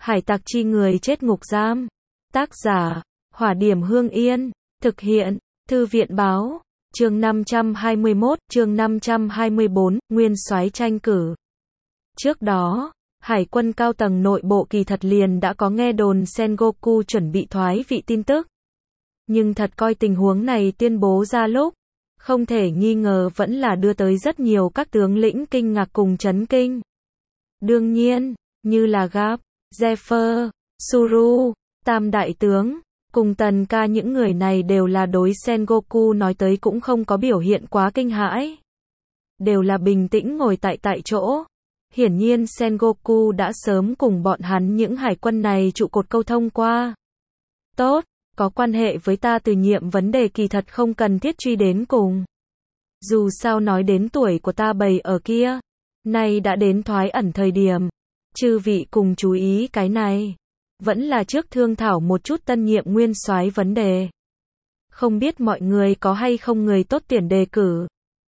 Hải tặc chi người chết ngục giam. Tác giả, Hỏa Điểm Hương Yên. Thực hiện, Thư viện Báo. Chương 521, chương 524, Nguyên soái tranh cử. Trước đó, Hải quân cao tầng nội bộ kỳ thật liền đã có nghe đồn Sengoku chuẩn bị thoái vị tin tức. Nhưng thật coi tình huống này tuyên bố ra lúc, không thể nghi ngờ vẫn là đưa tới rất nhiều các tướng lĩnh kinh ngạc cùng chấn kinh. Đương nhiên, như là Garp, Zephyr, Suru, Tam Đại Tướng, cùng Tần Ca những người này đều là đối Sengoku nói tới cũng không có biểu hiện quá kinh hãi. Đều là bình tĩnh ngồi tại chỗ. Hiển nhiên Sengoku đã sớm cùng bọn hắn những hải quân này trụ cột câu thông qua. Tốt, có quan hệ với ta từ nhiệm vấn đề kỳ thật không cần thiết truy đến cùng. Dù sao nói đến tuổi của ta bày ở kia, nay đã đến thoái ẩn thời điểm. Chư vị cùng chú ý cái này. Vẫn là trước thương thảo một chút tân nhiệm nguyên soái vấn đề. Không biết mọi người có hay không người tốt tuyển đề cử.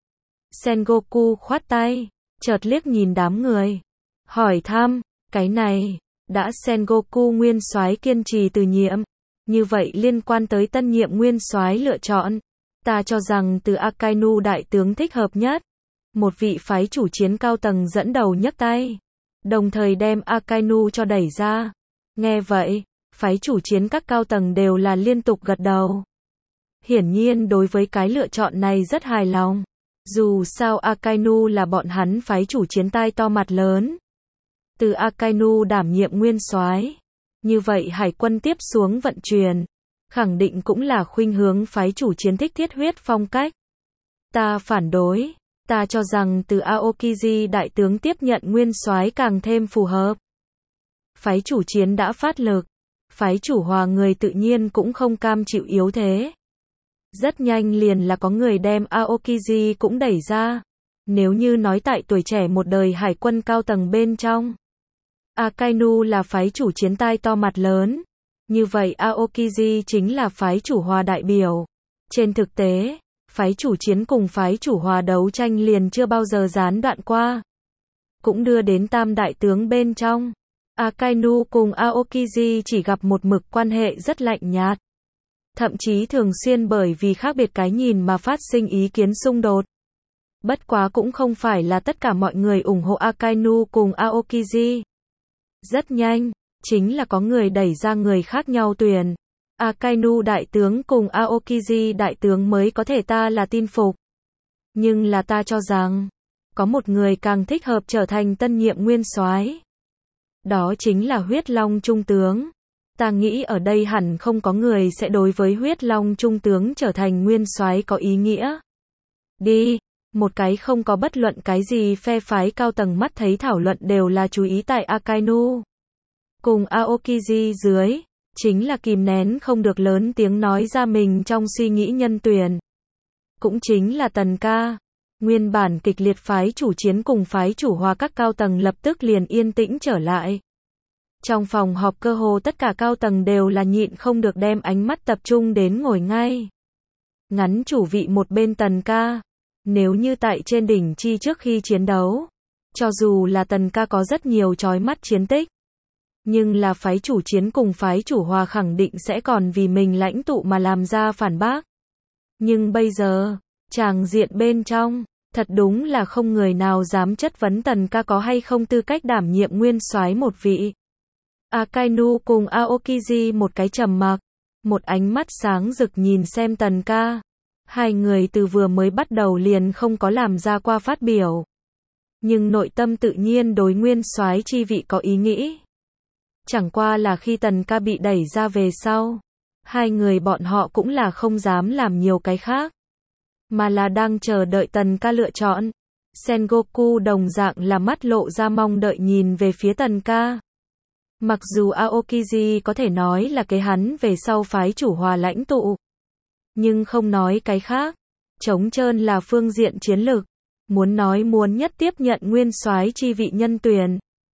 Sengoku khoát tay, chợt liếc nhìn đám người. Hỏi thăm, cái này, đã Sengoku nguyên soái kiên trì từ nhiệm. Như vậy liên quan tới tân nhiệm nguyên soái lựa chọn. Ta cho rằng từ Akainu đại tướng thích hợp nhất. Một vị phái chủ chiến cao tầng dẫn đầu nhấc tay. Đồng thời đem Akainu cho đẩy ra. Nghe vậy, phái chủ chiến các cao tầng đều là liên tục gật đầu. Hiển nhiên đối với cái lựa chọn này rất hài lòng. Dù sao Akainu là bọn hắn phái chủ chiến tai to mặt lớn. Từ Akainu đảm nhiệm nguyên soái, như vậy hải quân tiếp xuống vận chuyển, khẳng định cũng là khuynh hướng phái chủ chiến thích thiết huyết phong cách. Ta phản đối, ta cho rằng từ Aokiji đại tướng tiếp nhận nguyên soái càng thêm phù hợp. Phái chủ chiến đã phát lực, phái chủ hòa người tự nhiên cũng không cam chịu yếu thế. Rất nhanh liền là có người đem Aokiji cũng đẩy ra. Nếu như nói tại tuổi trẻ một đời hải quân cao tầng bên trong, Akainu là phái chủ chiến tai to mặt lớn, như vậy Aokiji chính là phái chủ hòa đại biểu. Trên thực tế, phái chủ chiến cùng phái chủ hòa đấu tranh liền chưa bao giờ gián đoạn qua. Cũng đưa đến tam đại tướng bên trong. Akainu cùng Aokiji chỉ gặp một mực quan hệ rất lạnh nhạt. Thậm chí thường xuyên bởi vì khác biệt cái nhìn mà phát sinh ý kiến xung đột. Bất quá cũng không phải là tất cả mọi người ủng hộ Akainu cùng Aokiji. Rất nhanh, chính là có người đẩy ra người khác nhau tuyển. Akainu đại tướng cùng Aokiji đại tướng mới có thể ta là tin phục. Nhưng là ta cho rằng, có một người càng thích hợp trở thành tân nhiệm nguyên soái. Đó chính là Huyết Long Trung tướng. Ta nghĩ ở đây hẳn không có người sẽ đối với Huyết Long Trung tướng trở thành nguyên soái có ý nghĩa. Đi, một cái không có bất luận cái gì phe phái cao tầng mắt thấy thảo luận đều là chú ý tại Akainu. Cùng Aokiji dưới, chính là kìm nén không được lớn tiếng nói ra mình trong suy nghĩ nhân tuyển. Cũng chính là Tần Ca. Nguyên bản kịch liệt phái chủ chiến cùng phái chủ hòa các cao tầng lập tức liền yên tĩnh trở lại. Trong phòng họp cơ hồ tất cả cao tầng đều là nhịn không được đem ánh mắt tập trung đến ngồi ngay. Ngắn chủ vị một bên Tần Ca. Nếu như tại trên đỉnh chi trước khi chiến đấu, cho dù là Tần Ca có rất nhiều chói mắt chiến tích, nhưng là phái chủ chiến cùng phái chủ hòa khẳng định sẽ còn vì mình lãnh tụ mà làm ra phản bác. Nhưng bây giờ, tràng diện bên trong, thật đúng là không người nào dám chất vấn Tần Ca có hay không tư cách đảm nhiệm nguyên soái một vị. Akainu cùng Aokiji một cái trầm mặc, một ánh mắt sáng rực nhìn xem Tần Ca. Hai người từ vừa mới bắt đầu liền không có làm ra qua phát biểu. Nhưng nội tâm tự nhiên đối nguyên soái chi vị có ý nghĩ. Chẳng qua là khi Tần Ca bị đẩy ra về sau, hai người bọn họ cũng là không dám làm nhiều cái khác, mà là đang chờ đợi Tần Ca lựa chọn. Sengoku đồng dạng là mắt lộ ra mong đợi nhìn về phía Tần Ca. Mặc dù Aokiji có thể nói là cái hắn về sau phái chủ hòa lãnh tụ, nhưng không nói cái khác, trống trơn là phương diện chiến lược, muốn nhất tiếp nhận nguyên soái chi vị nhân tuyển.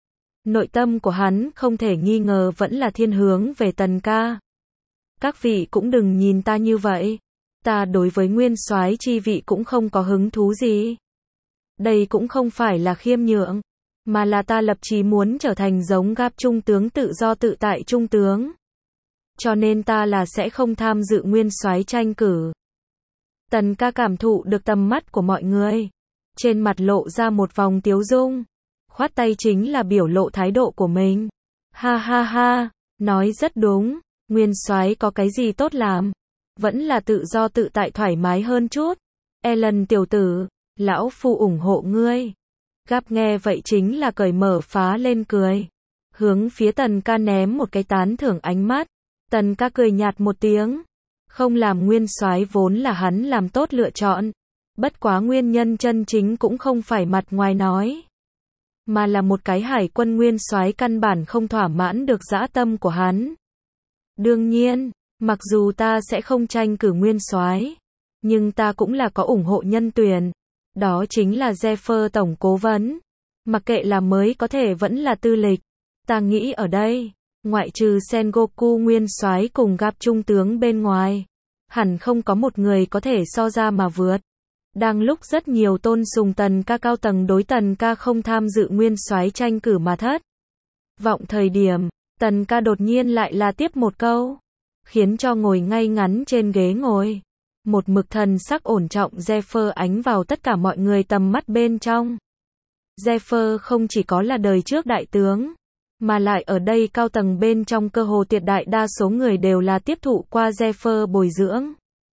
Nội tâm của hắn không thể nghi ngờ vẫn là thiên hướng về Tần Ca. Các vị cũng đừng nhìn ta như vậy, ta đối với nguyên soái chi vị cũng không có hứng thú gì. Đây cũng không phải là khiêm nhượng, mà là ta lập chí muốn trở thành giống Gap trung tướng tự do tự tại trung tướng. Cho nên ta là sẽ không tham dự nguyên soái tranh cử. Tần ca cảm thụ được tầm mắt của mọi người. Trên mặt lộ ra một vòng tiếu dung. Khoát tay chính là biểu lộ thái độ của mình. Ha ha ha, nói rất đúng. Nguyên soái có cái gì tốt làm? Vẫn là tự do tự tại thoải mái hơn chút. Ellen tiểu tử, lão phu ủng hộ ngươi. Gap nghe vậy chính là cởi mở phá lên cười. Hướng phía Tần ca ném một cái tán thưởng ánh mắt. Tần ca cười nhạt một tiếng. Không làm nguyên soái vốn là hắn làm tốt lựa chọn. Bất quá nguyên nhân chân chính cũng không phải mặt ngoài nói. Mà là một cái hải quân nguyên soái căn bản không thỏa mãn được dã tâm của hắn. Đương nhiên, mặc dù ta sẽ không tranh cử nguyên soái, nhưng ta cũng là có ủng hộ nhân tuyển. Đó chính là Zephyr tổng cố vấn. Mặc kệ là mới có thể vẫn là tư lịch. Ta nghĩ ở đây, ngoại trừ Sengoku nguyên soái cùng Gap trung tướng bên ngoài, hẳn không có một người có thể so ra mà vượt. Đang lúc rất nhiều tôn sùng Tần ca cao tầng đối Tần ca không tham dự nguyên soái tranh cử mà thất vọng thời điểm, Tần ca đột nhiên lại là tiếp một câu, khiến cho ngồi ngay ngắn trên ghế ngồi. Một mực thần sắc ổn trọng Zephyr ánh vào tất cả mọi người tầm mắt bên trong. Zephyr không chỉ có là đời trước đại tướng, mà lại ở đây cao tầng bên trong cơ hồ tuyệt đại đa số người đều là tiếp thụ qua Zephyr bồi dưỡng.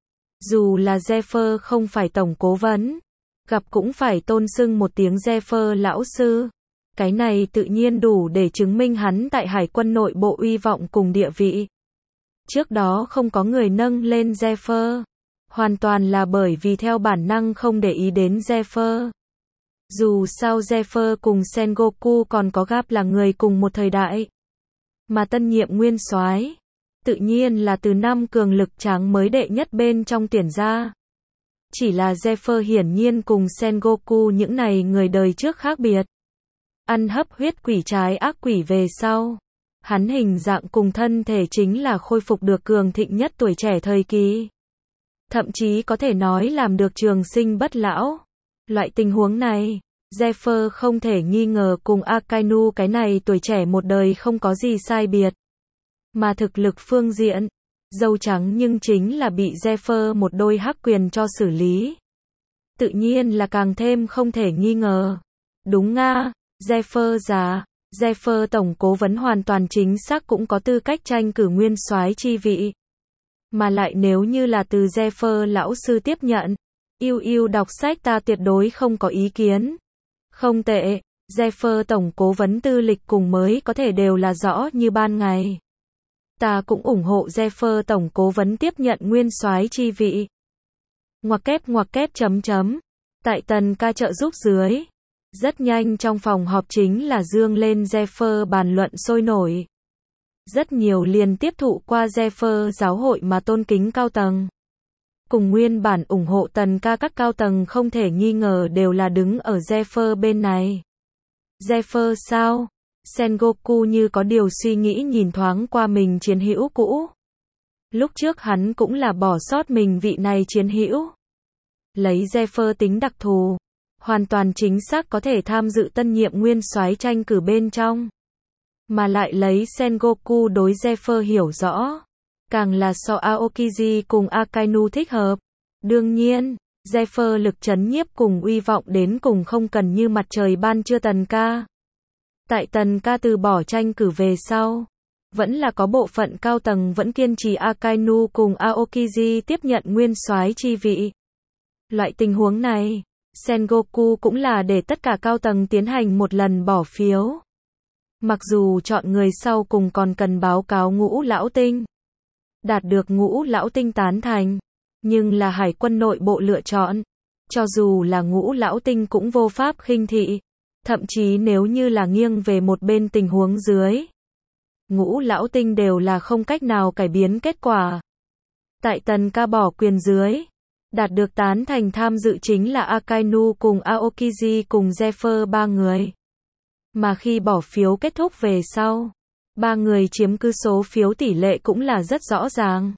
Dù là Zephyr không phải tổng cố vấn, gặp cũng phải tôn xưng một tiếng Zephyr lão sư. Cái này tự nhiên đủ để chứng minh hắn tại hải quân nội bộ uy vọng cùng địa vị. Trước đó không có người nâng lên Zephyr, hoàn toàn là bởi vì theo bản năng không để ý đến Zephyr. Dù sao Zephyr cùng Sengoku còn có Gap là người cùng một thời đại. Mà tân nhiệm nguyên soái tự nhiên là từ năm cường lực tráng mới đệ nhất bên trong tuyển ra. Chỉ là Zephyr hiển nhiên cùng Sengoku những này người đời trước khác biệt. Ăn hấp huyết quỷ trái ác quỷ về sau. Hắn hình dạng cùng thân thể chính là khôi phục được cường thịnh nhất tuổi trẻ thời kỳ. Thậm chí có thể nói làm được trường sinh bất lão. Loại tình huống này, Zephyr không thể nghi ngờ cùng Akainu cái này tuổi trẻ một đời không có gì sai biệt. Mà thực lực phương diện, dâu trắng nhưng chính là bị Zephyr một đôi hắc quyền cho xử lý. Tự nhiên là càng thêm không thể nghi ngờ. Đúng nga, Zephyr già, Zephyr tổng cố vấn hoàn toàn chính xác cũng có tư cách tranh cử nguyên soái chi vị. Mà lại nếu như là từ Zephyr lão sư tiếp nhận, yêu đọc sách ta tuyệt đối không có ý kiến. Không tệ, Zephyr tổng cố vấn tư lịch cùng mới có thể đều là rõ như ban ngày. Ta cũng ủng hộ Zephyr tổng cố vấn tiếp nhận nguyên soái chi vị. Ngoặc kép chấm. Tại Tần ca trợ giúp dưới. Rất nhanh trong phòng họp chính là dương lên Zephyr bàn luận sôi nổi. Rất nhiều liền tiếp thụ qua Zephyr giáo hội mà tôn kính cao tầng. Cùng nguyên bản ủng hộ Tần ca các cao tầng không thể nghi ngờ đều là đứng ở Zephyr bên này. Zephyr sao? Sengoku như có điều suy nghĩ nhìn thoáng qua mình chiến hữu cũ. Lúc trước hắn cũng là bỏ sót mình vị này chiến hữu. Lấy Zephyr tính đặc thù, hoàn toàn chính xác có thể tham dự tân nhiệm nguyên soái tranh cử bên trong. Mà lại lấy Sengoku đối Zephyr hiểu rõ, càng là so Aokiji cùng Akainu thích hợp. Đương nhiên, Zephyr lực chấn nhiếp cùng uy vọng đến cùng không cần như mặt trời ban trưa Tần ca. Tại Tần ca từ bỏ tranh cử về sau, vẫn là có bộ phận cao tầng vẫn kiên trì Akainu cùng Aokiji tiếp nhận nguyên soái chi vị. Loại tình huống này, Sengoku cũng là để tất cả cao tầng tiến hành một lần bỏ phiếu. Mặc dù chọn người sau cùng còn cần báo cáo ngũ lão tinh. Đạt được ngũ lão tinh tán thành, nhưng là hải quân nội bộ lựa chọn. Cho dù là ngũ lão tinh cũng vô pháp khinh thị. Thậm chí nếu như là nghiêng về một bên tình huống dưới, ngũ lão tinh đều là không cách nào cải biến kết quả. Tại Tần ca bỏ quyền dưới, đạt được tán thành tham dự chính là Akainu cùng Aokiji cùng Zephyr ba người. Mà khi bỏ phiếu kết thúc về sau, ba người chiếm cứ số phiếu tỷ lệ cũng là rất rõ ràng.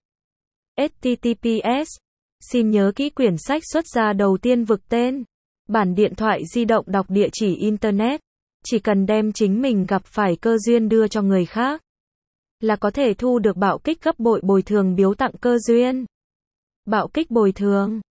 https Xin nhớ kỹ quyển sách xuất ra đầu tiên vực tên. Bản điện thoại di động đọc địa chỉ internet. Chỉ cần đem chính mình gặp phải cơ duyên đưa cho người khác, là có thể thu được bạo kích gấp bội bồi thường biếu tặng cơ duyên. Bạo kích bồi thường